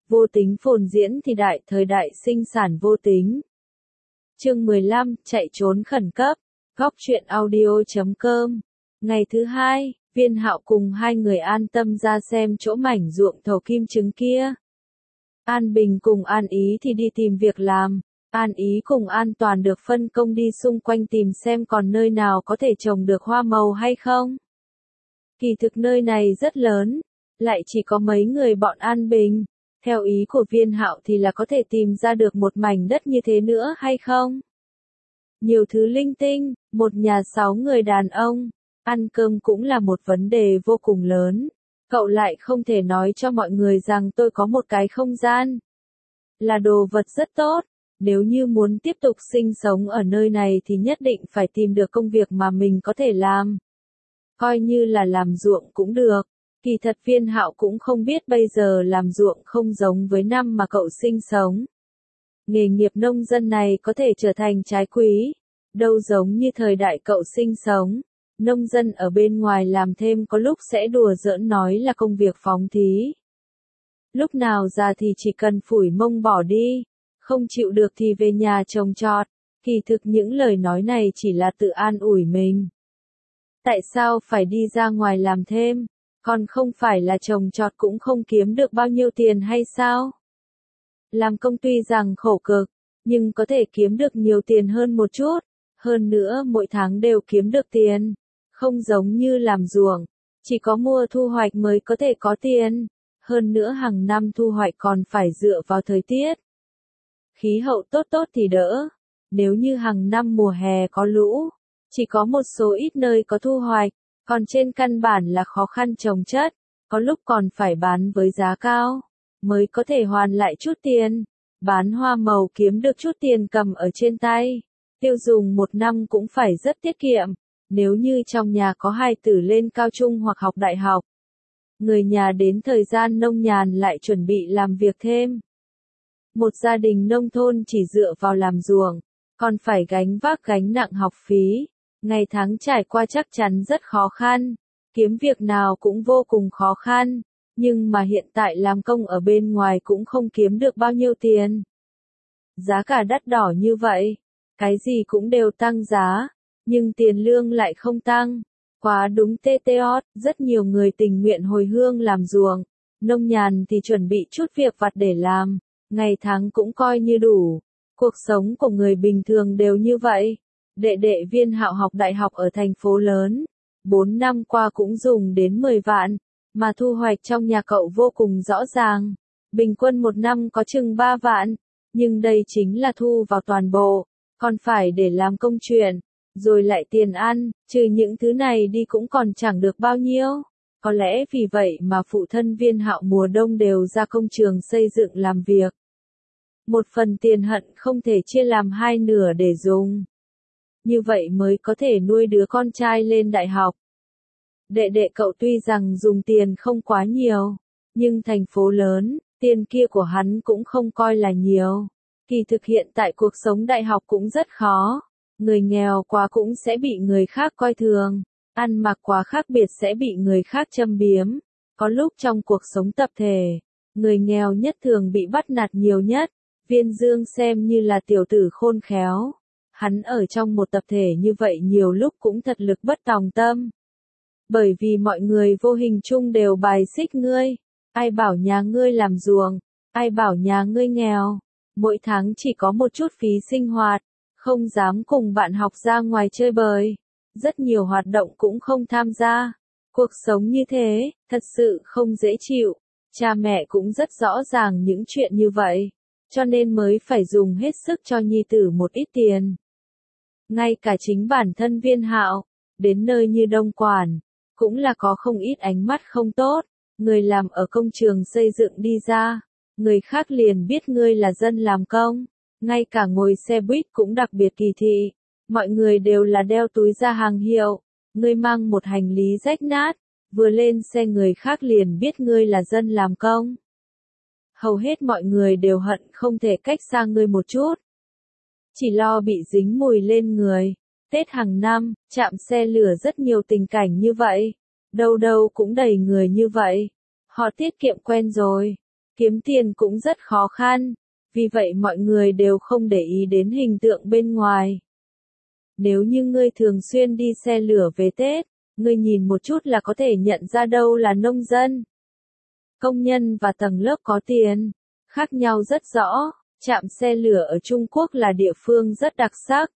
Vô tính phồn diễn thì đại thời đại sinh sản vô tính. Chương 15, chạy trốn khẩn cấp. Góc truyện audio.com. Ngày thứ hai, Viên Hạo cùng hai người an tâm ra xem chỗ mảnh ruộng thầu kim trứng kia. An Bình cùng An Ý thì đi tìm việc làm. An Ý cùng An Toàn được phân công đi xung quanh tìm xem còn nơi nào có thể trồng được hoa màu hay không. Kỳ thực nơi này rất lớn, lại chỉ có mấy người bọn An Bình. Theo ý của Viên Hạo thì là có thể tìm ra được một mảnh đất như thế nữa hay không? Nhiều thứ linh tinh, một nhà 6 người đàn ông, ăn cơm cũng là một vấn đề vô cùng lớn. Cậu lại không thể nói cho mọi người rằng tôi có một cái không gian. Là đồ vật rất tốt, nếu như muốn tiếp tục sinh sống ở nơi này thì nhất định phải tìm được công việc mà mình có thể làm. Coi như là làm ruộng cũng được. Kỳ thật Viên Hạo cũng không biết bây giờ làm ruộng không giống với năm mà cậu sinh sống. Nghề nghiệp nông dân này có thể trở thành trái quý, đâu giống như thời đại cậu sinh sống. Nông dân ở bên ngoài làm thêm có lúc sẽ đùa giỡn nói là công việc phóng thí. Lúc nào già thì chỉ cần phủi mông bỏ đi, không chịu được thì về nhà trồng trọt. Kỳ thực những lời nói này chỉ là tự an ủi mình. Tại sao phải đi ra ngoài làm thêm? Còn không phải là trồng trọt cũng không kiếm được bao nhiêu tiền hay sao? Làm công tuy rằng khổ cực, nhưng có thể kiếm được nhiều tiền hơn một chút. Hơn nữa mỗi tháng đều kiếm được tiền. Không giống như làm ruộng, chỉ có mùa thu hoạch mới có thể có tiền. Hơn nữa hàng năm thu hoạch còn phải dựa vào thời tiết. Khí hậu tốt tốt thì đỡ. Nếu như hàng năm mùa hè có lũ, chỉ có một số ít nơi có thu hoạch. Còn trên căn bản là khó khăn trồng chất, có lúc còn phải bán với giá cao, mới có thể hoàn lại chút tiền. Bán hoa màu kiếm được chút tiền cầm ở trên tay, tiêu dùng một năm cũng phải rất tiết kiệm. Nếu như trong nhà có hai tử lên cao trung hoặc học đại học, người nhà đến thời gian nông nhàn lại chuẩn bị làm việc thêm. Một gia đình nông thôn chỉ dựa vào làm ruộng, còn phải gánh vác gánh nặng học phí. Ngày tháng trải qua chắc chắn rất khó khăn, kiếm việc nào cũng vô cùng khó khăn, nhưng mà hiện tại làm công ở bên ngoài cũng không kiếm được bao nhiêu tiền. Giá cả đắt đỏ như vậy, cái gì cũng đều tăng giá, nhưng tiền lương lại không tăng. Quá đúng TTOT, rất nhiều người tình nguyện hồi hương làm ruộng, nông nhàn thì chuẩn bị chút việc vặt để làm, ngày tháng cũng coi như đủ. Cuộc sống của người bình thường đều như vậy. Đệ đệ Viên Hạo học đại học ở thành phố lớn, 4 năm qua cũng dùng đến 10 vạn, mà thu hoạch trong nhà cậu vô cùng rõ ràng. Bình quân một năm có chừng 3 vạn, nhưng đây chính là thu vào toàn bộ, còn phải để làm công chuyện, rồi lại tiền ăn, trừ những thứ này đi cũng còn chẳng được bao nhiêu. Có lẽ vì vậy mà phụ thân Viên Hạo mùa đông đều ra công trường xây dựng làm việc. Một phần tiền hận không thể chia làm hai nửa để dùng. Như vậy mới có thể nuôi đứa con trai lên đại học. Đệ đệ cậu tuy rằng dùng tiền không quá nhiều, nhưng thành phố lớn, tiền kia của hắn cũng không coi là nhiều. Kỳ thực hiện tại cuộc sống đại học cũng rất khó. Người nghèo quá cũng sẽ bị người khác coi thường, ăn mặc quá khác biệt sẽ bị người khác châm biếm. Có lúc trong cuộc sống tập thể, người nghèo nhất thường bị bắt nạt nhiều nhất. Viên Dương xem như là tiểu tử khôn khéo. Hắn ở trong một tập thể như vậy nhiều lúc cũng thật lực bất tòng tâm. Bởi vì mọi người vô hình chung đều bài xích ngươi. Ai bảo nhà ngươi làm ruộng, ai bảo nhà ngươi nghèo. Mỗi tháng chỉ có một chút phí sinh hoạt, không dám cùng bạn học ra ngoài chơi bời. Rất nhiều hoạt động cũng không tham gia. Cuộc sống như thế, thật sự không dễ chịu. Cha mẹ cũng rất rõ ràng những chuyện như vậy, cho nên mới phải dùng hết sức cho nhi tử một ít tiền. Ngay cả chính bản thân Viên Hạo, đến nơi như Đông Quản, cũng là có không ít ánh mắt không tốt. Người làm ở công trường xây dựng đi ra, người khác liền biết ngươi là dân làm công. Ngay cả ngồi xe buýt cũng đặc biệt kỳ thị. Mọi người đều là đeo túi da hàng hiệu. Ngươi mang một hành lý rách nát, vừa lên xe người khác liền biết ngươi là dân làm công. Hầu hết mọi người đều hận không thể cách xa ngươi một chút. Chỉ lo bị dính mùi lên người. Tết hàng năm, trạm xe lửa rất nhiều tình cảnh như vậy. Đâu đâu cũng đầy người như vậy. Họ tiết kiệm quen rồi. Kiếm tiền cũng rất khó khăn, vì vậy mọi người đều không để ý đến hình tượng bên ngoài. Nếu như ngươi thường xuyên đi xe lửa về Tết, ngươi nhìn một chút là có thể nhận ra đâu là nông dân, công nhân và tầng lớp có tiền, khác nhau rất rõ. Trạm xe lửa ở Trung Quốc là địa phương rất đặc sắc.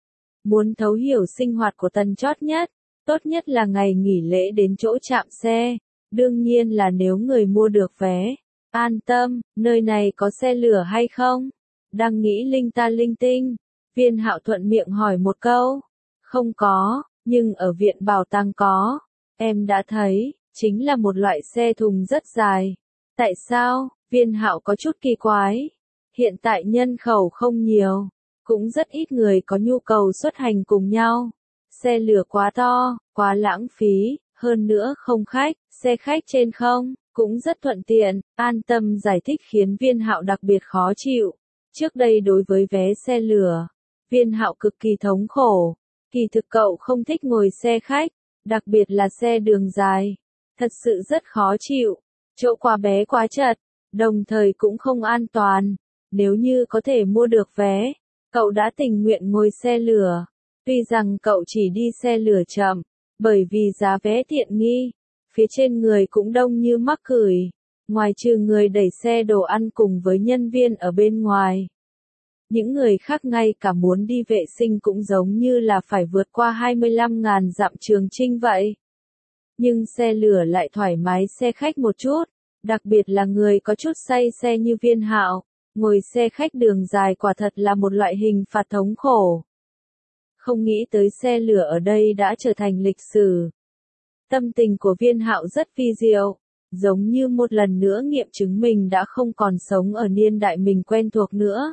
Muốn thấu hiểu sinh hoạt của tầng chót nhất, tốt nhất là ngày nghỉ lễ đến chỗ trạm xe, đương nhiên là nếu người mua được vé. An tâm, nơi này có xe lửa hay không? Đang nghĩ linh ta linh tinh, Viên Hạo thuận miệng hỏi một câu. Không có, nhưng ở viện bảo tàng có. Em đã thấy, chính là một loại xe thùng rất dài. Tại sao? Viên Hạo có chút kỳ quái. Hiện tại nhân khẩu không nhiều, cũng rất ít người có nhu cầu xuất hành cùng nhau. Xe lửa quá to, quá lãng phí, hơn nữa không khách, xe khách trên không, cũng rất thuận tiện. An Tâm giải thích khiến Viên Hạo đặc biệt khó chịu. Trước đây đối với vé xe lửa, Viên Hạo cực kỳ thống khổ. Kỳ thực cậu không thích ngồi xe khách, đặc biệt là xe đường dài. Thật sự rất khó chịu, chỗ quá bé quá chật, đồng thời cũng không an toàn. Nếu như có thể mua được vé, cậu đã tình nguyện ngồi xe lửa. Tuy rằng cậu chỉ đi xe lửa chậm, bởi vì giá vé tiện nghi, phía trên người cũng đông như mắc cười, ngoài trừ người đẩy xe đồ ăn cùng với nhân viên ở bên ngoài. Những người khác ngay cả muốn đi vệ sinh cũng giống như là phải vượt qua 25.000 dặm trường chinh vậy. Nhưng xe lửa lại thoải mái xe khách một chút, đặc biệt là người có chút say xe như Viên Hạo. Ngồi xe khách đường dài quả thật là một loại hình phạt thống khổ. Không nghĩ tới xe lửa ở đây đã trở thành lịch sử. Tâm tình của Viên Hạo rất vi diệu, giống như một lần nữa nghiệm chứng mình đã không còn sống ở niên đại mình quen thuộc nữa.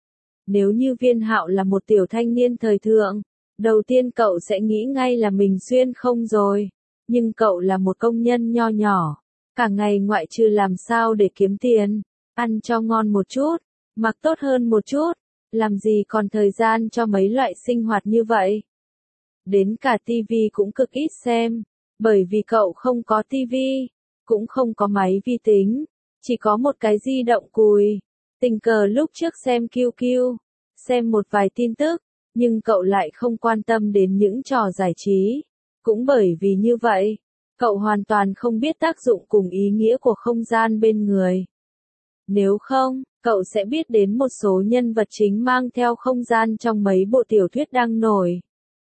Nếu như Viên Hạo là một tiểu thanh niên thời thượng, đầu tiên cậu sẽ nghĩ ngay là mình xuyên không rồi. Nhưng cậu là một công nhân nho nhỏ, cả ngày ngoại trừ làm sao để kiếm tiền, ăn cho ngon một chút, mặc tốt hơn một chút, làm gì còn thời gian cho mấy loại sinh hoạt như vậy. Đến cả tivi cũng cực ít xem, bởi vì cậu không có tivi, cũng không có máy vi tính, chỉ có một cái di động cùi. Tình cờ lúc trước xem QQ, xem một vài tin tức, nhưng cậu lại không quan tâm đến những trò giải trí. Cũng bởi vì như vậy, cậu hoàn toàn không biết tác dụng cùng ý nghĩa của không gian bên người. Nếu không, cậu sẽ biết đến một số nhân vật chính mang theo không gian trong mấy bộ tiểu thuyết đang nổi.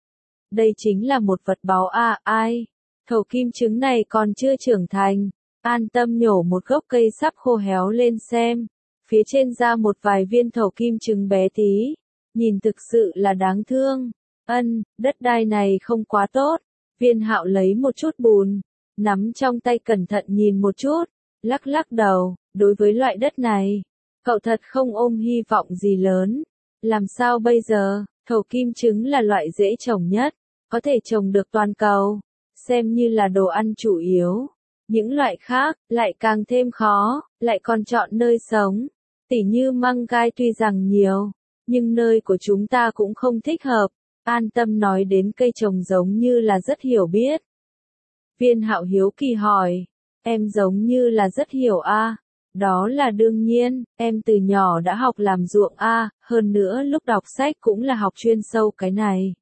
Đây chính là một vật báu ai? Thầu kim trứng này còn chưa trưởng thành. An Tâm nhổ một gốc cây sắp khô héo lên xem. Phía trên ra một vài viên thầu kim trứng bé tí. Nhìn thực sự là đáng thương. Đất đai này không quá tốt. Viên Hạo lấy một chút bùn, nắm trong tay cẩn thận nhìn một chút, lắc lắc đầu, đối với loại đất này, cậu thật không ôm hy vọng gì lớn. Làm sao bây giờ, thầu kim trứng là loại dễ trồng nhất, có thể trồng được toàn cầu, xem như là đồ ăn chủ yếu. Những loại khác, lại càng thêm khó, lại còn chọn nơi sống. Tỉ như măng gai tuy rằng nhiều, nhưng nơi của chúng ta cũng không thích hợp. An Tâm nói đến cây trồng giống như là rất hiểu biết. Viên Hạo hiếu kỳ hỏi, em giống như là rất hiểu a? Đó là đương nhiên, em từ nhỏ đã học làm ruộng a, hơn nữa lúc đọc sách cũng là học chuyên sâu cái này.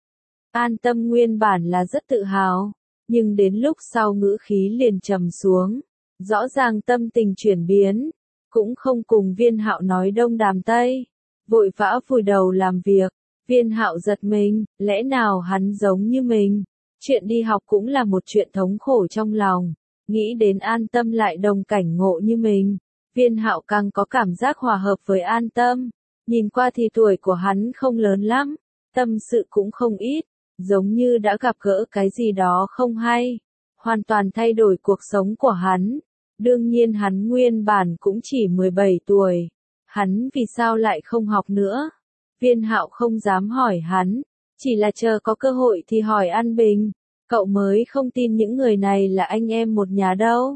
An Tâm nguyên bản là rất tự hào, nhưng đến lúc sau ngữ khí liền trầm xuống, rõ ràng tâm tình chuyển biến, cũng không cùng Viên Hạo nói đông đàm tây, vội vã vùi đầu làm việc. Viên Hạo giật mình, lẽ nào hắn giống như mình? Chuyện đi học cũng là một chuyện thống khổ trong lòng. Nghĩ đến An Tâm lại đồng cảnh ngộ như mình. Viên Hạo càng có cảm giác hòa hợp với An Tâm. Nhìn qua thì tuổi của hắn không lớn lắm. Tâm sự cũng không ít. Giống như đã gặp gỡ cái gì đó không hay. Hoàn toàn thay đổi cuộc sống của hắn. Đương nhiên hắn nguyên bản cũng chỉ 17 tuổi. Hắn vì sao lại không học nữa? Viên Hạo không dám hỏi hắn, chỉ là chờ có cơ hội thì hỏi An Bình, cậu mới không tin những người này là anh em một nhà đâu.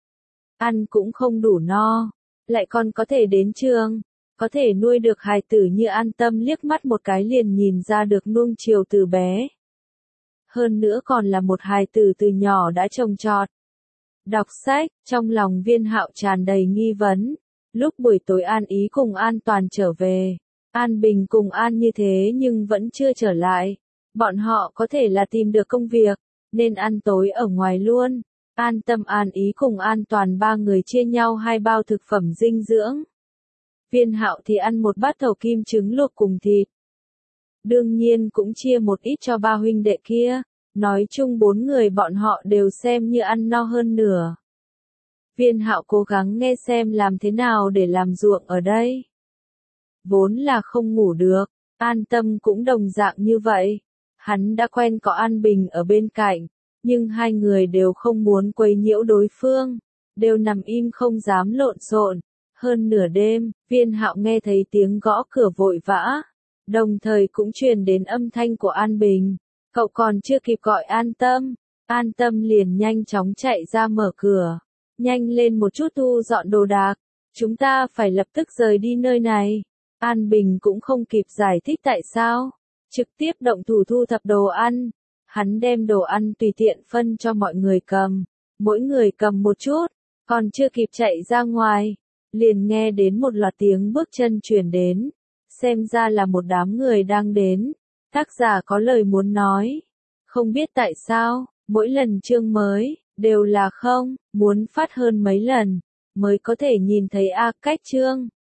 Ăn cũng không đủ no, lại còn có thể đến trường, có thể nuôi được hài tử như An Tâm liếc mắt một cái liền nhìn ra được nuông chiều từ bé. Hơn nữa còn là một hài tử từ nhỏ đã trồng trọt. đọc sách, trong lòng Viên Hạo tràn đầy nghi vấn. Lúc buổi tối An Ý cùng An Toàn trở về, An Bình cùng An như thế nhưng vẫn chưa trở lại. Bọn họ có thể là tìm được công việc, nên ăn tối ở ngoài luôn. An Tâm An Ý cùng An Toàn ba người chia nhau 2 bao thực phẩm dinh dưỡng. Viên Hạo thì ăn một bát thầu kim trứng luộc cùng thịt. Đương nhiên cũng chia một ít cho ba huynh đệ kia. Nói chung 4 người bọn họ đều xem như ăn no hơn nửa. Viên Hạo cố gắng nghe xem làm thế nào để làm ruộng ở đây. Vốn là không ngủ được, An Tâm cũng đồng dạng như vậy. Hắn đã quen có An Bình ở bên cạnh, nhưng hai người đều không muốn quấy nhiễu đối phương, đều nằm im không dám lộn xộn. Hơn nửa đêm, Viên Hạo nghe thấy tiếng gõ cửa vội vã, đồng thời cũng truyền đến âm thanh của An Bình. Cậu còn chưa kịp gọi An Tâm liền nhanh chóng chạy ra mở cửa. Nhanh lên một chút thu dọn đồ đạc, chúng ta phải lập tức rời đi nơi này. An Bình cũng không kịp giải thích tại sao, trực tiếp động thủ thu thập đồ ăn. Hắn đem đồ ăn tùy tiện phân cho mọi người cầm, mỗi người cầm một chút, còn chưa kịp chạy ra ngoài, liền nghe đến một loạt tiếng bước chân truyền đến, xem ra là một đám người đang đến. Tác giả có lời muốn nói, không biết tại sao, mỗi lần chương mới, đều là không, muốn phát hơn mấy lần, mới có thể nhìn thấy cách chương.